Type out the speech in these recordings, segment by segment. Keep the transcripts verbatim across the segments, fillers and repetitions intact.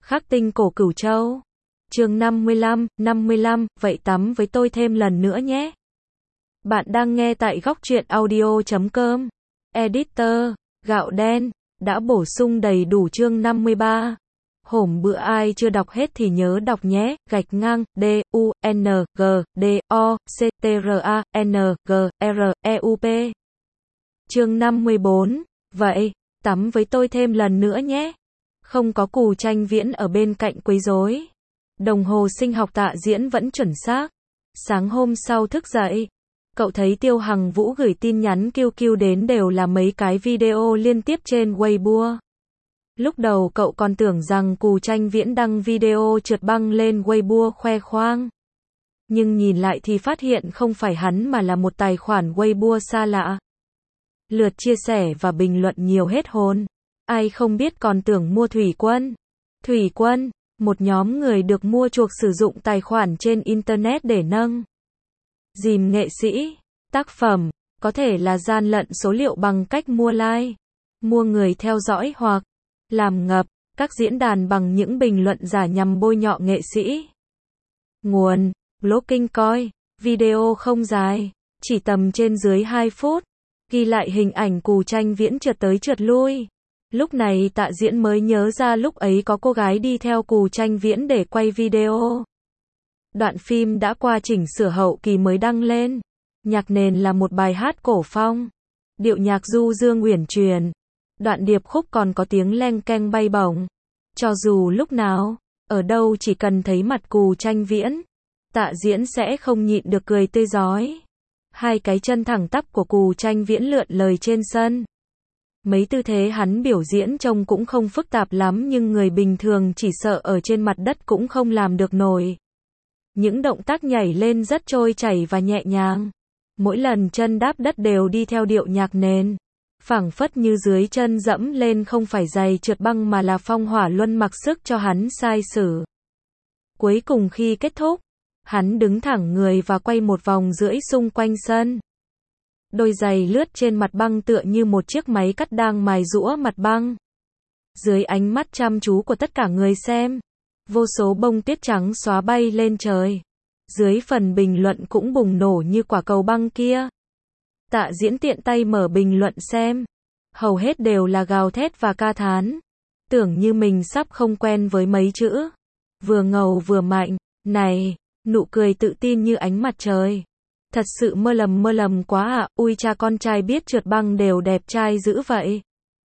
Khắc tinh cổ Cửu Châu. Chương năm mươi lăm, năm mươi lăm, vậy tắm với tôi thêm lần nữa nhé. Bạn đang nghe tại góc truyện audio chấm com. Editor, Gạo Đen, đã bổ sung đầy đủ chương năm mươi ba. Hổm bữa ai chưa đọc hết thì nhớ đọc nhé, gạch ngang, D, U, N, G, D, O, C, T, R, A, N, G, R, E, U, P. Chương năm mươi bốn, vậy, tắm với tôi thêm lần nữa nhé. Không có Cù Tranh Viễn ở bên cạnh quấy rối. Đồng hồ sinh học Tạ Diễn vẫn chuẩn xác. Sáng hôm sau thức dậy, cậu thấy Tiêu Hằng Vũ gửi tin nhắn kêu kêu đến đều là mấy cái video liên tiếp trên Weibo. Lúc đầu cậu còn tưởng rằng Cù Tranh Viễn đăng video trượt băng lên Weibo khoe khoang. Nhưng nhìn lại thì phát hiện không phải hắn mà là một tài khoản Weibo xa lạ. Lượt chia sẻ và bình luận nhiều hết hồn. Ai không biết còn tưởng mua Thủy Quân. Thủy Quân, một nhóm người được mua chuộc sử dụng tài khoản trên Internet để nâng dìm nghệ sĩ, tác phẩm, có thể là gian lận số liệu bằng cách mua like, mua người theo dõi hoặc làm ngập các diễn đàn bằng những bình luận giả nhằm bôi nhọ nghệ sĩ. Nguồn: Blogging Coi. Video không dài, chỉ tầm trên dưới hai phút, ghi lại hình ảnh Cù Tranh Viễn trượt tới trượt lui. Lúc này Tạ Diễn mới nhớ ra lúc ấy có cô gái đi theo Cù Tranh Viễn để quay video. Đoạn phim đã qua chỉnh sửa hậu kỳ mới đăng lên. Nhạc nền là một bài hát cổ phong. Điệu nhạc du dương uyển chuyển. Đoạn điệp khúc còn có tiếng leng keng bay bổng. Cho dù lúc nào, ở đâu chỉ cần thấy mặt Cù Tranh Viễn, Tạ Diễn sẽ không nhịn được cười tươi rói. Hai cái chân thẳng tắp của Cù Tranh Viễn lượn lờ trên sân. Mấy tư thế hắn biểu diễn trông cũng không phức tạp lắm nhưng người bình thường chỉ sợ ở trên mặt đất cũng không làm được nổi. Những động tác nhảy lên rất trôi chảy và nhẹ nhàng. Mỗi lần chân đáp đất đều đi theo điệu nhạc nền. Phảng phất như dưới chân dẫm lên không phải giày trượt băng mà là phong hỏa luân mặc sức cho hắn sai sử. Cuối cùng khi kết thúc, hắn đứng thẳng người và quay một vòng rưỡi xung quanh sân. Đôi giày lướt trên mặt băng tựa như một chiếc máy cắt đang mài giũa mặt băng. Dưới ánh mắt chăm chú của tất cả người xem, vô số bông tuyết trắng xóa bay lên trời. Dưới phần bình luận cũng bùng nổ như quả cầu băng kia. Tạ Diễn tiện tay mở bình luận xem. Hầu hết đều là gào thét và ca thán. Tưởng như mình sắp không quen với mấy chữ. Vừa ngầu vừa mạnh, này, nụ cười tự tin như ánh mặt trời. Thật sự mơ lầm mơ lầm quá ạ, à. Ui cha, con trai biết trượt băng đều đẹp trai dữ vậy.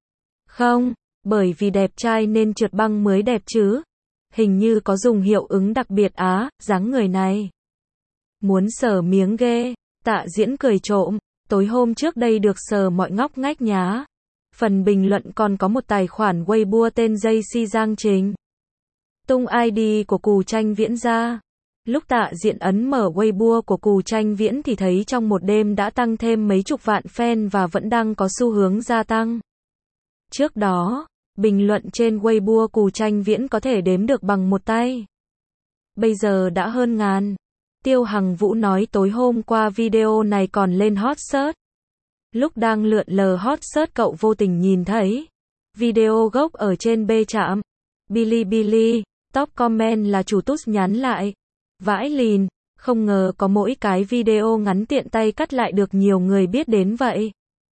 Không, bởi vì đẹp trai nên trượt băng mới đẹp chứ. Hình như có dùng hiệu ứng đặc biệt á, dáng người này. Muốn sờ miếng ghê. Tạ Diễn cười trộm, tối hôm trước đây được sờ mọi ngóc ngách nhá. Phần bình luận còn có một tài khoản Weibo tên Jay Si Giang Trình. Tung i đê của Cù Tranh Viễn ra. Lúc Tạ Diễn ấn mở Weibo của Cù Tranh Viễn thì thấy trong một đêm đã tăng thêm mấy chục vạn fan và vẫn đang có xu hướng gia tăng. Trước đó, bình luận trên Weibo Cù Tranh Viễn có thể đếm được bằng một tay. Bây giờ đã hơn ngàn. Tiêu Hằng Vũ nói tối hôm qua video này còn lên hot search. Lúc đang lượn lờ hot search cậu vô tình nhìn thấy video gốc ở trên B trạm Bilibili. Top comment là chủ tút nhắn lại. Vãi lìn, không ngờ có mỗi cái video ngắn tiện tay cắt lại được nhiều người biết đến vậy.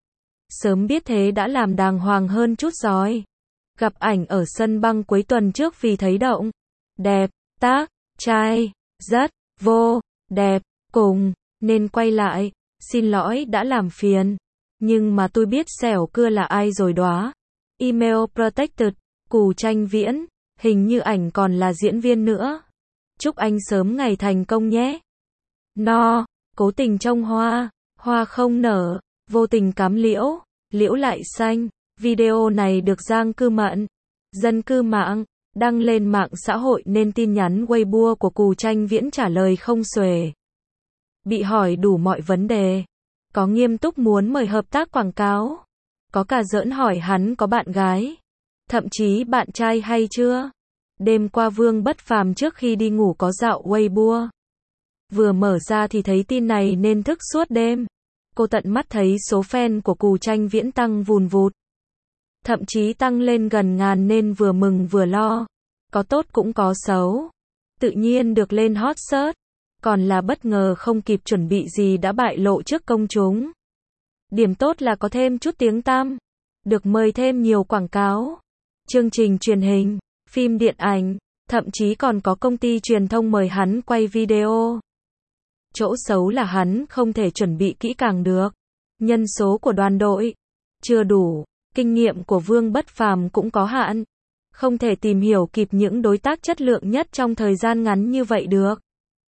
Sớm biết thế đã làm đàng hoàng hơn chút rồi. Gặp ảnh ở sân băng cuối tuần trước vì thấy động. Đẹp, tác, trai, rất, vô, đẹp, cùng, nên quay lại. Xin lỗi đã làm phiền. Nhưng mà tôi biết xẻo cưa là ai rồi đó. Email protected, Cù Tranh Viễn, hình như ảnh còn là diễn viên nữa. Chúc anh sớm ngày thành công nhé. No, cố tình trông hoa, hoa không nở, vô tình cắm liễu, liễu lại xanh. Video này được Giang Cư Mận, dân cư mạng, đăng lên mạng xã hội nên tin nhắn Weibo của Cù Tranh Viễn trả lời không xuể. Bị hỏi đủ mọi vấn đề. Có nghiêm túc muốn mời hợp tác quảng cáo. Có cả giỡn hỏi hắn có bạn gái. Thậm chí bạn trai hay chưa. Đêm qua Vương Bất Phàm trước khi đi ngủ có dạo Weibo. Vừa mở ra thì thấy tin này nên thức suốt đêm. Cô tận mắt thấy số fan của Cù Tranh Viễn tăng vùn vụt. Thậm chí tăng lên gần ngàn nên vừa mừng vừa lo. Có tốt cũng có xấu. Tự nhiên được lên hot search, còn là bất ngờ không kịp chuẩn bị gì đã bại lộ trước công chúng. Điểm tốt là có thêm chút tiếng tăm, được mời thêm nhiều quảng cáo, chương trình truyền hình, phim điện ảnh, thậm chí còn có công ty truyền thông mời hắn quay video. Chỗ xấu là hắn không thể chuẩn bị kỹ càng được. Nhân số của đoàn đội chưa đủ, kinh nghiệm của Vương Bất Phàm cũng có hạn, không thể tìm hiểu kịp những đối tác chất lượng nhất trong thời gian ngắn như vậy được.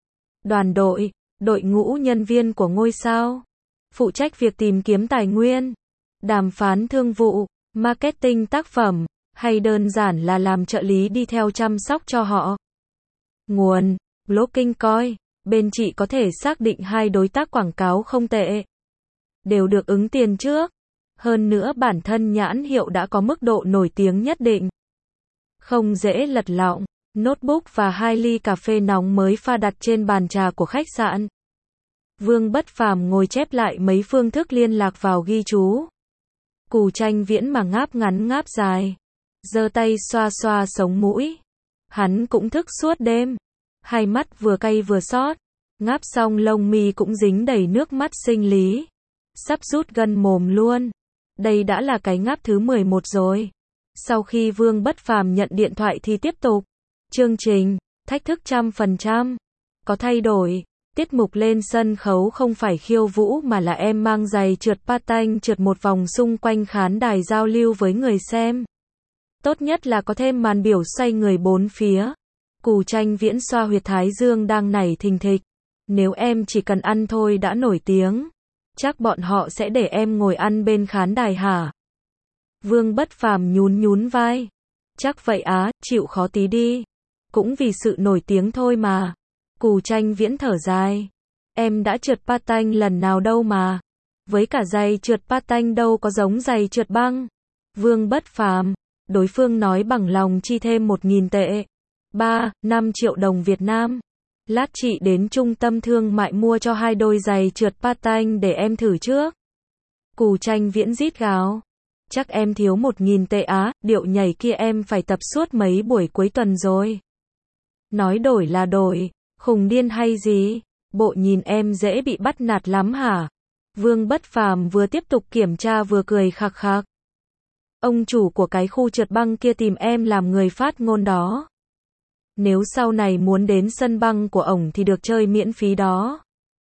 Đoàn đội, đội ngũ nhân viên của ngôi sao, phụ trách việc tìm kiếm tài nguyên, đàm phán thương vụ, marketing tác phẩm, hay đơn giản là làm trợ lý đi theo chăm sóc cho họ. Nguồn, Blogging Coi, bên chị có thể xác định hai đối tác quảng cáo không tệ, đều được ứng tiền trước. Hơn nữa bản thân nhãn hiệu đã có mức độ nổi tiếng nhất định, không dễ lật lọng. Notebook và hai ly cà phê nóng mới pha đặt trên bàn trà của khách sạn. Vương Bất Phàm ngồi chép lại mấy phương thức liên lạc vào ghi chú. Cù Tranh Viễn mà ngáp ngắn ngáp dài, giơ tay xoa xoa sống mũi. Hắn cũng thức suốt đêm, hai mắt vừa cay vừa xót, ngáp xong lông mi cũng dính đầy nước mắt sinh lý, sắp rút gân mồm luôn. Đây đã là cái ngáp thứ mười một rồi. Sau khi Vương Bất Phàm nhận điện thoại thì tiếp tục. Chương trình, thách thức trăm phần trăm. Có thay đổi, tiết mục lên sân khấu không phải khiêu vũ mà là em mang giày trượt patin trượt một vòng xung quanh khán đài giao lưu với người xem. Tốt nhất là có thêm màn biểu xoay người bốn phía. Cù Tranh Viễn xoa huyệt thái dương đang nảy thình thịch. Nếu em chỉ cần ăn thôi đã nổi tiếng, chắc bọn họ sẽ để em ngồi ăn bên khán đài hả? Vương Bất Phàm nhún nhún vai. Chắc vậy á, chịu khó tí đi. Cũng vì sự nổi tiếng thôi mà. Cù Tranh Viễn thở dài. Em đã trượt patin lần nào đâu mà. Với cả giày trượt patin đâu có giống giày trượt băng. Vương Bất Phàm. Đối phương nói bằng lòng chi thêm một nghìn tệ. ba, năm triệu đồng Việt Nam. Lát chị đến trung tâm thương mại mua cho hai đôi giày trượt patin để em thử trước. Cù Tranh Viễn rít gào. Chắc em thiếu một nghìn tệ á, điệu nhảy kia em phải tập suốt mấy buổi cuối tuần rồi. Nói đổi là đổi, khùng điên hay gì? Bộ nhìn em dễ bị bắt nạt lắm hả? Vương Bất Phàm vừa tiếp tục kiểm tra vừa cười khạc khạc. Ông chủ của cái khu trượt băng kia tìm em làm người phát ngôn đó. Nếu sau này muốn đến sân băng của ổng thì được chơi miễn phí đó.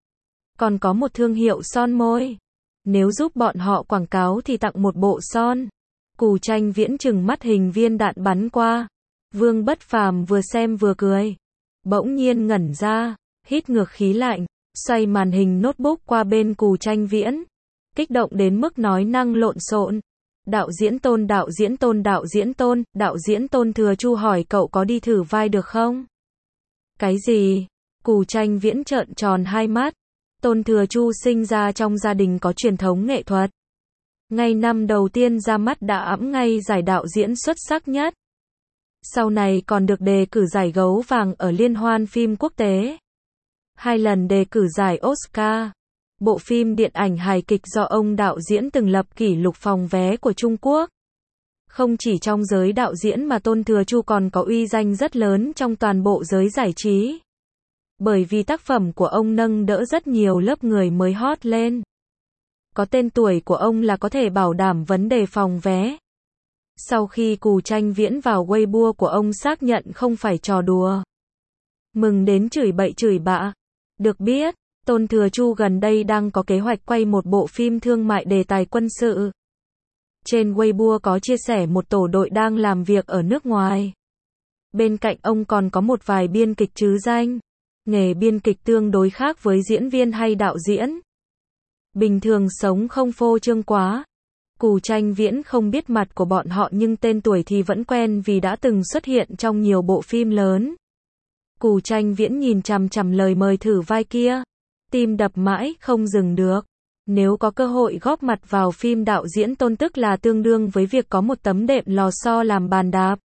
Còn có một thương hiệu son môi. Nếu giúp bọn họ quảng cáo thì tặng một bộ son. Cù Tranh Viễn trừng mắt hình viên đạn bắn qua. Vương Bất Phàm vừa xem vừa cười. Bỗng nhiên ngẩn ra, hít ngược khí lạnh, xoay màn hình notebook qua bên Cù Tranh Viễn. Kích động đến mức nói năng lộn xộn. Đạo diễn Tôn, đạo diễn Tôn, đạo diễn Tôn, đạo diễn Tôn Thừa Chu hỏi cậu có đi thử vai được không? Cái gì? Cù Tranh Viễn trợn tròn hai mắt. Tôn Thừa Chu sinh ra trong gia đình có truyền thống nghệ thuật. Ngay năm đầu tiên ra mắt đã ẵm ngay giải đạo diễn xuất sắc nhất. Sau này còn được đề cử giải gấu vàng ở Liên hoan phim quốc tế. Hai lần đề cử giải Oscar. Bộ phim điện ảnh hài kịch do ông đạo diễn từng lập kỷ lục phòng vé của Trung Quốc. Không chỉ trong giới đạo diễn mà Tôn Thừa Chu còn có uy danh rất lớn trong toàn bộ giới giải trí. Bởi vì tác phẩm của ông nâng đỡ rất nhiều lớp người mới hot lên. Có tên tuổi của ông là có thể bảo đảm vấn đề phòng vé. Sau khi Cù Tranh Viễn vào Weibo của ông xác nhận không phải trò đùa. Mừng đến chửi bậy chửi bạ. Được biết, Tôn Thừa Chu gần đây đang có kế hoạch quay một bộ phim thương mại đề tài quân sự. Trên Weibo có chia sẻ một tổ đội đang làm việc ở nước ngoài. Bên cạnh ông còn có một vài biên kịch trứ danh. Nghề biên kịch tương đối khác với diễn viên hay đạo diễn. Bình thường sống không phô trương quá. Cù Tranh Viễn không biết mặt của bọn họ nhưng tên tuổi thì vẫn quen vì đã từng xuất hiện trong nhiều bộ phim lớn. Cù Tranh Viễn nhìn chằm chằm lời mời thử vai kia. Tim đập mãi không dừng được. Nếu có cơ hội góp mặt vào phim đạo diễn Tôn tức là tương đương với việc có một tấm đệm lò xo làm bàn đạp.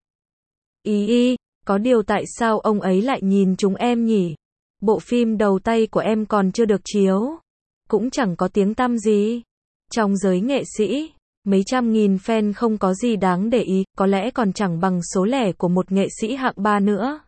Ý y, có điều tại sao ông ấy lại nhìn chúng em nhỉ? Bộ phim đầu tay của em còn chưa được chiếu. Cũng chẳng có tiếng tăm gì. Trong giới nghệ sĩ, Mấy trăm nghìn fan không có gì đáng để ý, có lẽ còn chẳng bằng số lẻ của một nghệ sĩ hạng ba nữa.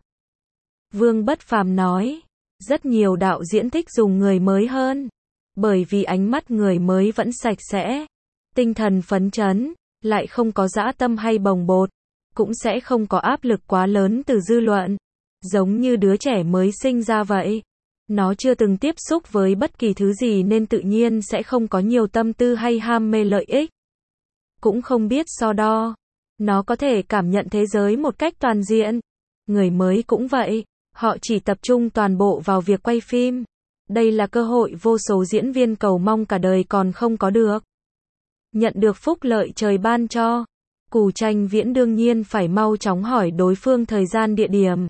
Vương Bất Phàm nói, rất nhiều đạo diễn thích dùng người mới hơn, bởi vì ánh mắt người mới vẫn sạch sẽ, tinh thần phấn chấn, lại không có dã tâm hay bồng bột, cũng sẽ không có áp lực quá lớn từ dư luận, giống như đứa trẻ mới sinh ra vậy. Nó chưa từng tiếp xúc với bất kỳ thứ gì nên tự nhiên sẽ không có nhiều tâm tư hay ham mê lợi ích. Cũng không biết so đo. Nó có thể cảm nhận thế giới một cách toàn diện. Người mới cũng vậy. Họ chỉ tập trung toàn bộ vào việc quay phim. Đây là cơ hội vô số diễn viên cầu mong cả đời còn không có được. Nhận được phúc lợi trời ban cho, Cù Tranh Viễn đương nhiên phải mau chóng hỏi đối phương thời gian địa điểm.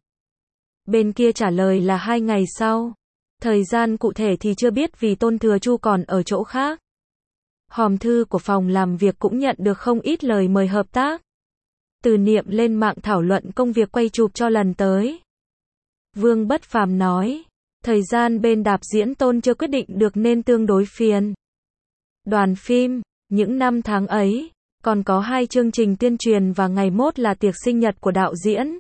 Bên kia trả lời là hai ngày sau. Thời gian cụ thể thì chưa biết vì Tôn Thừa Chu còn ở chỗ khác. Hòm thư của phòng làm việc cũng nhận được không ít lời mời hợp tác. Từ Niệm lên mạng thảo luận công việc quay chụp cho lần tới. Vương Bất Phàm nói, thời gian bên đạp diễn Tôn chưa quyết định được nên tương đối phiền. Đoàn phim, những năm tháng ấy, còn có hai chương trình tuyên truyền và ngày mốt là tiệc sinh nhật của đạo diễn.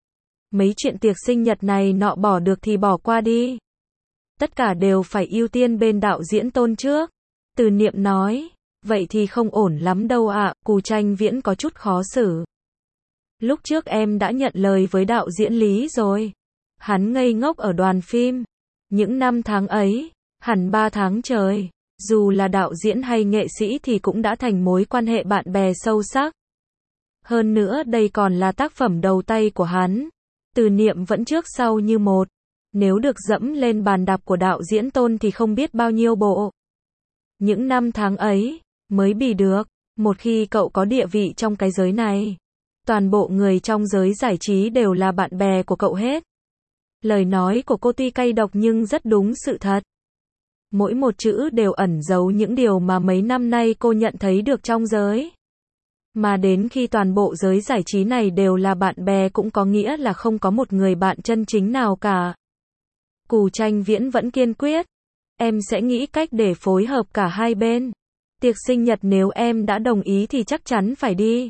Mấy chuyện tiệc sinh nhật này nọ bỏ được thì bỏ qua đi. Tất cả đều phải ưu tiên bên đạo diễn Tôn trước. Từ Niệm nói, vậy thì không ổn lắm đâu ạ, à. Cù Tranh Viễn có chút khó xử. Lúc trước em đã nhận lời với đạo diễn Lý rồi. Hắn ngây ngốc ở đoàn phim. Những năm tháng ấy, hẳn ba tháng trời, dù là đạo diễn hay nghệ sĩ thì cũng đã thành mối quan hệ bạn bè sâu sắc. Hơn nữa đây còn là tác phẩm đầu tay của hắn. Từ Niệm vẫn trước sau như một. Nếu được dẫm lên bàn đạp của đạo diễn Tôn thì không biết bao nhiêu bộ. Những năm tháng ấy, mới bì được, một khi cậu có địa vị trong cái giới này. Toàn bộ người trong giới giải trí đều là bạn bè của cậu hết. Lời nói của cô tuy cay độc nhưng rất đúng sự thật. Mỗi một chữ đều ẩn giấu những điều mà mấy năm nay cô nhận thấy được trong giới. Mà đến khi toàn bộ giới giải trí này đều là bạn bè cũng có nghĩa là không có một người bạn chân chính nào cả. Cù Tranh Viễn vẫn kiên quyết. Em sẽ nghĩ cách để phối hợp cả hai bên. Tiệc sinh nhật nếu em đã đồng ý thì chắc chắn phải đi.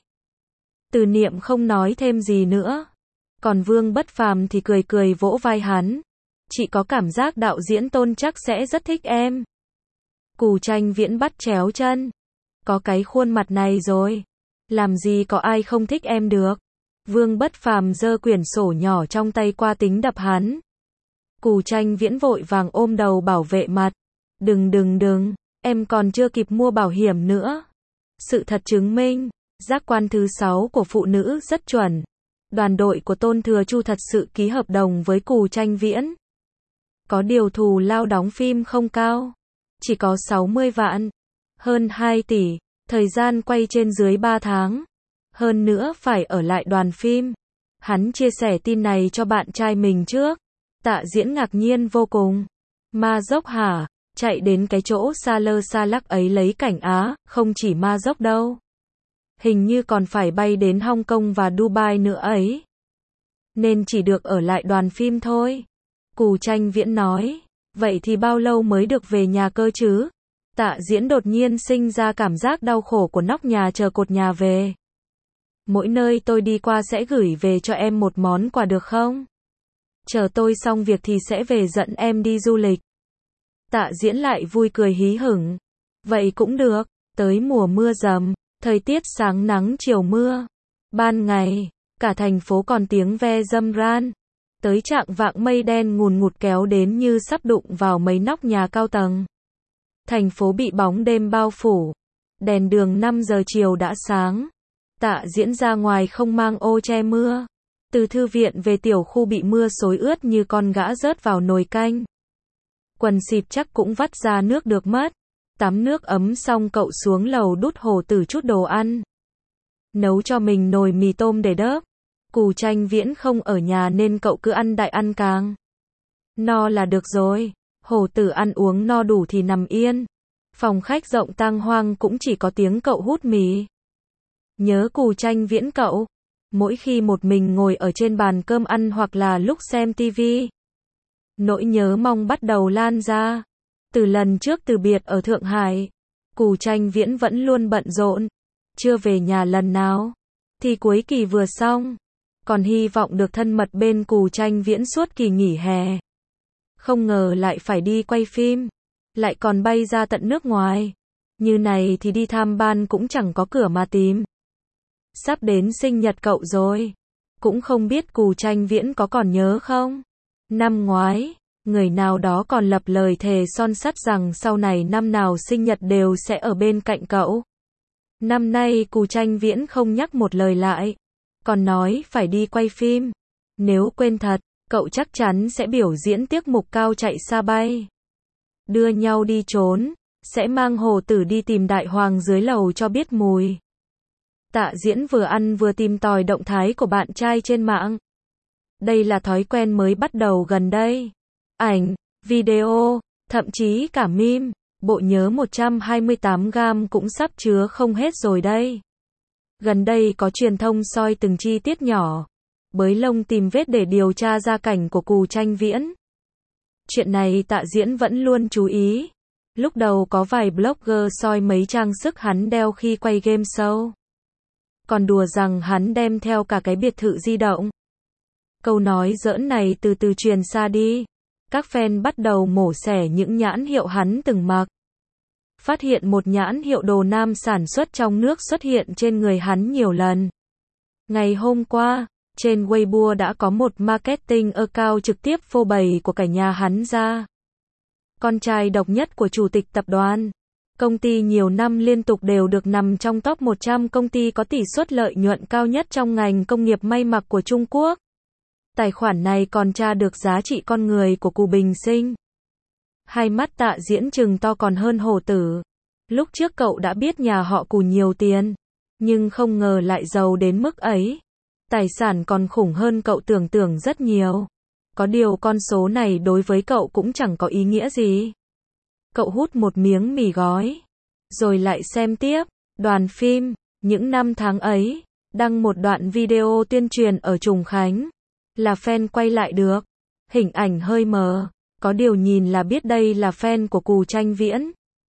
Từ Niệm không nói thêm gì nữa. Còn Vương Bất Phàm thì cười cười vỗ vai hắn. Chị có cảm giác đạo diễn Tôn chắc sẽ rất thích em. Cù Tranh Viễn bắt chéo chân. Có cái khuôn mặt này rồi. Làm gì có ai không thích em được. Vương Bất Phàm giơ quyển sổ nhỏ trong tay qua tính đập hắn. Cù Tranh Viễn vội vàng ôm đầu bảo vệ mặt. Đừng đừng đừng, em còn chưa kịp mua bảo hiểm nữa. Sự thật chứng minh, giác quan thứ sáu của phụ nữ rất chuẩn. Đoàn đội của Tôn Thừa Chu thật sự ký hợp đồng với Cù Tranh Viễn. Có điều thù lao đóng phim không cao. Chỉ có sáu mươi vạn. Hơn hai tỷ. Thời gian quay trên dưới ba tháng. Hơn nữa phải ở lại đoàn phim. Hắn chia sẻ tin này cho bạn trai mình trước. Tạ Diễn ngạc nhiên vô cùng. Ma dốc hả? Chạy đến cái chỗ xa lơ xa lắc ấy lấy cảnh Á, không chỉ ma dốc đâu. Hình như còn phải bay đến Hong Kong và Dubai nữa ấy. Nên chỉ được ở lại đoàn phim thôi. Cù Tranh Viễn nói. Vậy thì bao lâu mới được về nhà cơ chứ? Tạ Diễn đột nhiên sinh ra cảm giác đau khổ của nóc nhà chờ cột nhà về. Mỗi nơi tôi đi qua sẽ gửi về cho em một món quà được không? Chờ tôi xong việc thì sẽ về dẫn em đi du lịch. Tạ Diễn lại vui cười hí hửng. Vậy cũng được. Tới mùa mưa dầm, thời tiết sáng nắng chiều mưa. Ban ngày, cả thành phố còn tiếng ve râm ran. Tới trạng vạng mây đen ngùn ngụt kéo đến như sắp đụng vào mấy nóc nhà cao tầng. Thành phố bị bóng đêm bao phủ. Đèn đường năm giờ chiều đã sáng. Tạ Diễn ra ngoài không mang ô che mưa. Từ thư viện về tiểu khu bị mưa xối ướt như con gã rớt vào nồi canh. Quần xịp chắc cũng vắt ra nước được mất. Tắm nước ấm xong cậu xuống lầu đút Hồ Tử chút đồ ăn. Nấu cho mình nồi mì tôm để đớp. Cù Tranh Viễn không ở nhà nên cậu cứ ăn đại ăn càng. No là được rồi. Hồ Tử ăn uống no đủ thì nằm yên. Phòng khách rộng tang hoang cũng chỉ có tiếng cậu hút mì. Nhớ Cù Tranh Viễn cậu. Mỗi khi một mình ngồi ở trên bàn cơm ăn hoặc là lúc xem tivi. Nỗi nhớ mong bắt đầu lan ra. Từ lần trước từ biệt ở Thượng Hải, Cù Tranh Viễn vẫn luôn bận rộn. chưa về nhà lần nào. Thi cuối kỳ vừa xong, còn hy vọng được thân mật bên Cù Tranh Viễn suốt kỳ nghỉ hè. Không ngờ lại phải đi quay phim, lại còn bay ra tận nước ngoài. Như này thì đi tham ban cũng chẳng có cửa mà tìm. Sắp đến sinh nhật cậu rồi, cũng không biết Cù Tranh Viễn có còn nhớ không? Năm ngoái, người nào đó còn lập lời thề son sắt rằng sau này năm nào sinh nhật đều sẽ ở bên cạnh cậu. Năm nay Cù Tranh Viễn không nhắc một lời lại, còn nói phải đi quay phim. Nếu quên thật, cậu chắc chắn sẽ biểu diễn tiết mục cao chạy xa bay. Đưa nhau đi trốn, sẽ mang Hồ Tử đi tìm đại hoàng dưới lầu cho biết mùi. Tạ Diễn vừa ăn vừa tìm tòi động thái của bạn trai trên mạng. Đây là thói quen mới bắt đầu gần đây. Ảnh, video, thậm chí cả meme, bộ nhớ một trăm hai mươi tám gam cũng sắp chứa không hết rồi đây. Gần đây có truyền thông soi từng chi tiết nhỏ, bới lông tìm vết để điều tra gia cảnh của Cù Tranh Viễn. Chuyện này Tạ Diễn vẫn luôn chú ý. Lúc đầu có vài blogger soi mấy trang sức hắn đeo khi quay game show. Còn đùa rằng hắn đem theo cả cái biệt thự di động. Câu nói giỡn này từ từ truyền xa đi. Các fan bắt đầu mổ xẻ những nhãn hiệu hắn từng mặc. Phát hiện một nhãn hiệu đồ nam sản xuất trong nước xuất hiện trên người hắn nhiều lần. Ngày hôm qua, trên Weibo đã có một marketing account trực tiếp phô bày của cả nhà hắn ra. Con trai độc nhất của chủ tịch tập đoàn. Công ty nhiều năm liên tục đều được nằm trong top một trăm công ty có tỷ suất lợi nhuận cao nhất trong ngành công nghiệp may mặc của Trung Quốc. Tài khoản này còn tra được giá trị con người của Cù Bình Sinh. Hai mắt Tạ Diễn trừng to còn hơn Hồ Tử. Lúc trước cậu đã biết nhà họ Cù nhiều tiền, nhưng không ngờ lại giàu đến mức ấy. Tài sản còn khủng hơn cậu tưởng tượng rất nhiều. Có điều con số này đối với cậu cũng chẳng có ý nghĩa gì. Cậu hút một miếng mì gói, rồi lại xem tiếp. Đoàn phim, những năm tháng ấy, đăng một đoạn video tuyên truyền ở Trùng Khánh. Là fan quay lại được. Hình ảnh hơi mờ, có điều nhìn là biết đây là fan của Cù Tranh Viễn.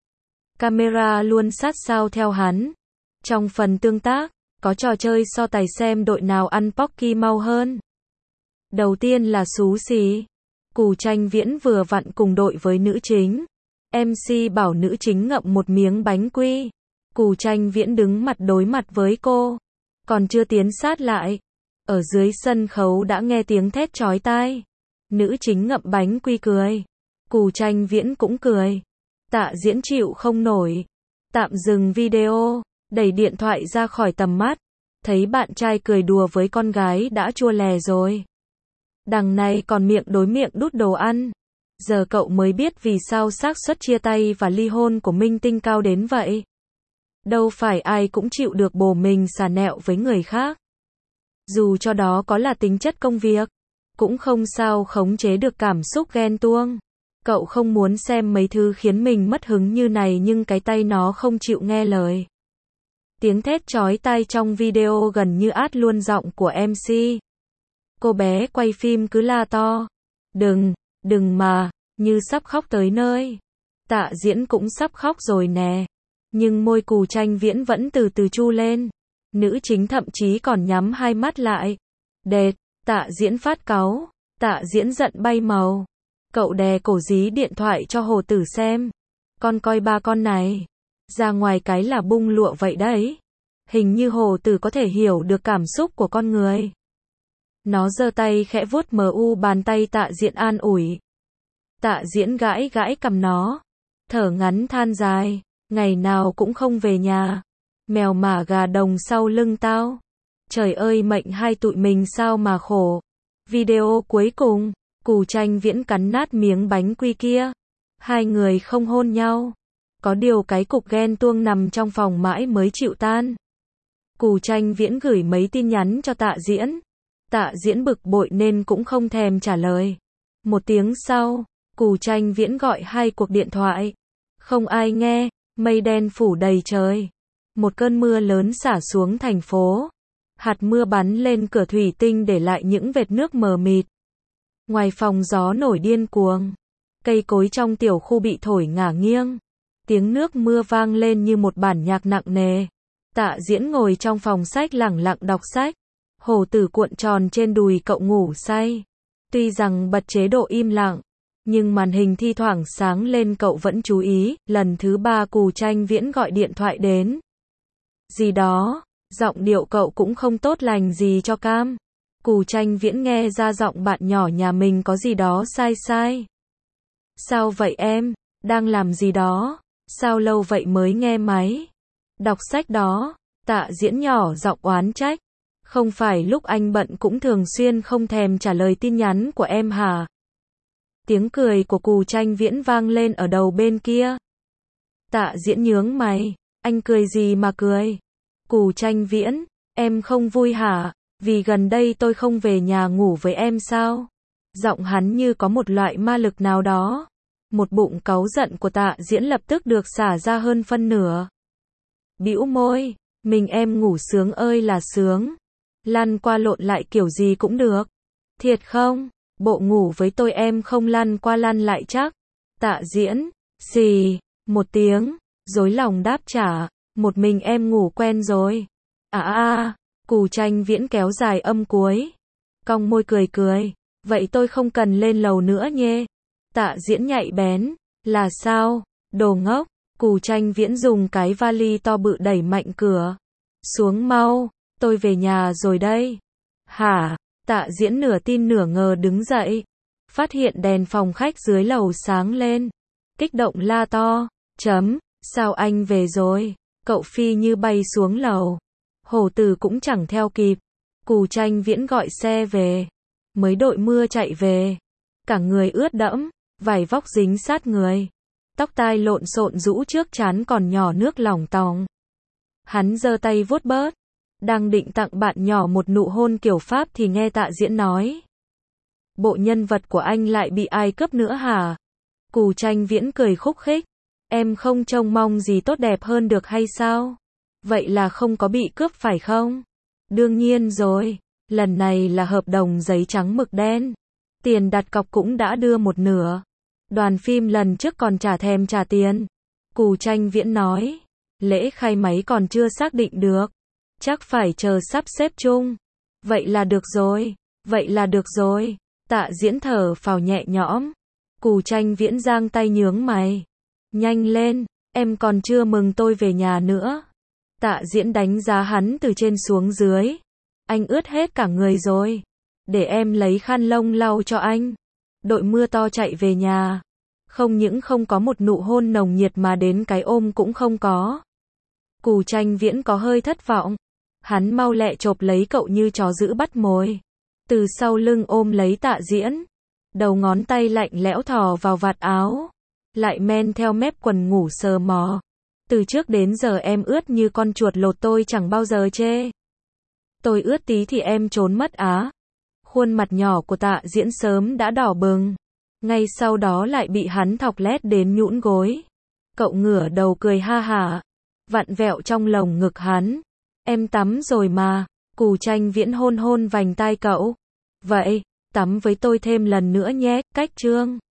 Camera luôn sát sao theo hắn. Trong phần tương tác, có trò chơi so tài xem đội nào ăn Pocky mau hơn. Đầu tiên là xú xí. Cù Tranh Viễn vừa vặn cùng đội với nữ chính. em xê bảo nữ chính ngậm một miếng bánh quy. Cù Tranh Viễn đứng mặt đối mặt với cô. Còn chưa tiến sát lại. Ở dưới sân khấu đã nghe tiếng thét chói tai. Nữ chính ngậm bánh quy cười. Cù Tranh Viễn cũng cười. Tạ Diễn chịu không nổi. Tạm dừng video, đẩy điện thoại ra khỏi tầm mắt. Thấy bạn trai cười đùa với con gái đã chua lè rồi. Đằng này còn miệng đối miệng đút đồ ăn. Giờ cậu mới biết vì sao xác suất chia tay và ly hôn của minh tinh cao đến vậy. Đâu phải ai cũng chịu được bồ mình xà nẹo với người khác. Dù cho đó có là tính chất công việc, cũng không sao khống chế được cảm xúc ghen tuông. Cậu không muốn xem mấy thứ khiến mình mất hứng như này nhưng cái tay nó không chịu nghe lời. Tiếng thét chói tai trong video gần như át luôn giọng của em xê. Cô bé quay phim cứ la to. Đừng, đừng mà, như sắp khóc tới nơi. Tạ Diễn cũng sắp khóc rồi nè. Nhưng môi Cù Tranh Viễn vẫn từ từ chu lên. Nữ chính thậm chí còn nhắm hai mắt lại. Đệt, Tạ Diễn phát cáu. Tạ Diễn giận bay màu. Cậu đè cổ dí điện thoại cho Hồ Tử xem. Con coi ba con này. Ra ngoài cái là bung lụa vậy đấy. Hình như Hồ Tử có thể hiểu được cảm xúc của con người. Nó giơ tay khẽ vuốt mờ u bàn tay Tạ Diễn an ủi. Tạ Diễn gãi gãi cằm nó. Thở ngắn than dài. Ngày nào cũng không về nhà. Mèo mả gà đồng sau lưng tao. Trời ơi mệnh hai tụi mình sao mà khổ. Video cuối cùng, Cù Tranh Viễn cắn nát miếng bánh quy kia. Hai người không hôn nhau. Có điều cái cục ghen tuông nằm trong phòng mãi mới chịu tan. Cù Tranh Viễn gửi mấy tin nhắn cho Tạ Diễn. Tạ Diễn bực bội nên cũng không thèm trả lời. Một tiếng sau, Cù Tranh Viễn gọi hai cuộc điện thoại. Không ai nghe, mây đen phủ đầy trời. Một cơn mưa lớn xả xuống thành phố. Hạt mưa bắn lên cửa thủy tinh để lại những vệt nước mờ mịt. Ngoài phòng gió nổi điên cuồng. Cây cối trong tiểu khu bị thổi ngả nghiêng. Tiếng nước mưa vang lên như một bản nhạc nặng nề. Tạ Diễn ngồi trong phòng sách lẳng lặng đọc sách. Hổ tử cuộn tròn trên đùi cậu ngủ say. Tuy rằng bật chế độ im lặng, nhưng màn hình thi thoảng sáng lên cậu vẫn chú ý. Lần thứ ba Cù Tranh Viễn gọi điện thoại đến. Gì đó, giọng điệu cậu cũng không tốt lành gì cho cam. Cù Tranh Viễn nghe ra giọng bạn nhỏ nhà mình có gì đó sai sai. Sao vậy em, đang làm gì đó, sao lâu vậy mới nghe máy? Đọc sách đó. Tạ Diễn nhỏ giọng oán trách. Không phải lúc anh bận cũng thường xuyên không thèm trả lời tin nhắn của em hả? Tiếng cười của Cù Tranh Viễn vang lên ở đầu bên kia. Tạ Diễn nhướng mày. Anh cười gì mà cười? Cù Tranh Viễn, em không vui hả? Vì gần đây tôi không về nhà ngủ với em sao? Giọng hắn như có một loại ma lực nào đó. Một bụng cáu giận của Tạ Diễn lập tức được xả ra hơn phân nửa. Bĩu môi, mình em ngủ sướng ơi là sướng. Lăn qua lộn lại kiểu gì cũng được. Thiệt không? Bộ ngủ với tôi em không lăn qua lăn lại chắc. Tạ Diễn, xì, một tiếng, dối lòng đáp trả, một mình em ngủ quen rồi. À à à, Cù Tranh Viễn kéo dài âm cuối. Cong môi cười cười, vậy tôi không cần lên lầu nữa nhé. Tạ Diễn nhạy bén, là sao? Đồ ngốc. Cù Tranh Viễn dùng cái vali to bự đẩy mạnh cửa. Xuống mau, tôi về nhà rồi đây. Hả? Tạ Diễn nửa tin nửa ngờ đứng dậy. Phát hiện đèn phòng khách dưới lầu sáng lên. Kích động la to. Chấm, sao anh về rồi? Cậu phi như bay xuống lầu. Hổ tử cũng chẳng theo kịp. Cù Tranh Viễn gọi xe về. Mới đội mưa chạy về. Cả người ướt đẫm, vải vóc dính sát người. Tóc tai lộn xộn rũ trước trán còn nhỏ nước lỏng tòng. Hắn giơ tay vuốt bớt. Đang định tặng bạn nhỏ một nụ hôn kiểu Pháp thì nghe Tạ Diễn nói. Bộ nhân vật của anh lại bị ai cướp nữa hả? Cù Tranh Viễn cười khúc khích. Em không trông mong gì tốt đẹp hơn được hay sao? Vậy là không có bị cướp phải không? Đương nhiên rồi, lần này là hợp đồng giấy trắng mực đen. Tiền đặt cọc cũng đã đưa một nửa. Đoàn phim lần trước còn chả thèm trả tiền. Cù Tranh Viễn nói. Lễ khai máy còn chưa xác định được. Chắc phải chờ sắp xếp chung. Vậy là được rồi. Vậy là được rồi. Tạ Diễn thở phào nhẹ nhõm. Cù Tranh Viễn giang tay nhướng mày. Nhanh lên, em còn chưa mừng tôi về nhà nữa. Tạ Diễn đánh giá hắn từ trên xuống dưới. Anh ướt hết cả người rồi. Để em lấy khăn lông lau cho anh. Đội mưa to chạy về nhà. Không những không có một nụ hôn nồng nhiệt mà đến cái ôm cũng không có. Cù Tranh Viễn có hơi thất vọng. Hắn mau lẹ chộp lấy cậu như chó giữ bắt mồi. Từ sau lưng ôm lấy Tạ Diễn. Đầu ngón tay lạnh lẽo thò vào vạt áo. Lại men theo mép quần ngủ sờ mò. Từ trước đến giờ em ướt như con chuột lột tôi chẳng bao giờ chê. Tôi ướt tí thì em trốn mất á. Khuôn mặt nhỏ của Tạ Diễn sớm đã đỏ bừng. Ngay sau đó lại bị hắn thọc lét đến nhũn gối. Cậu ngửa đầu cười ha hả. Vặn vẹo trong lồng ngực hắn. Em tắm rồi mà. Cù Tranh Viễn hôn hôn vành tai cậu. Vậy, tắm với tôi thêm lần nữa nhé, cách chương.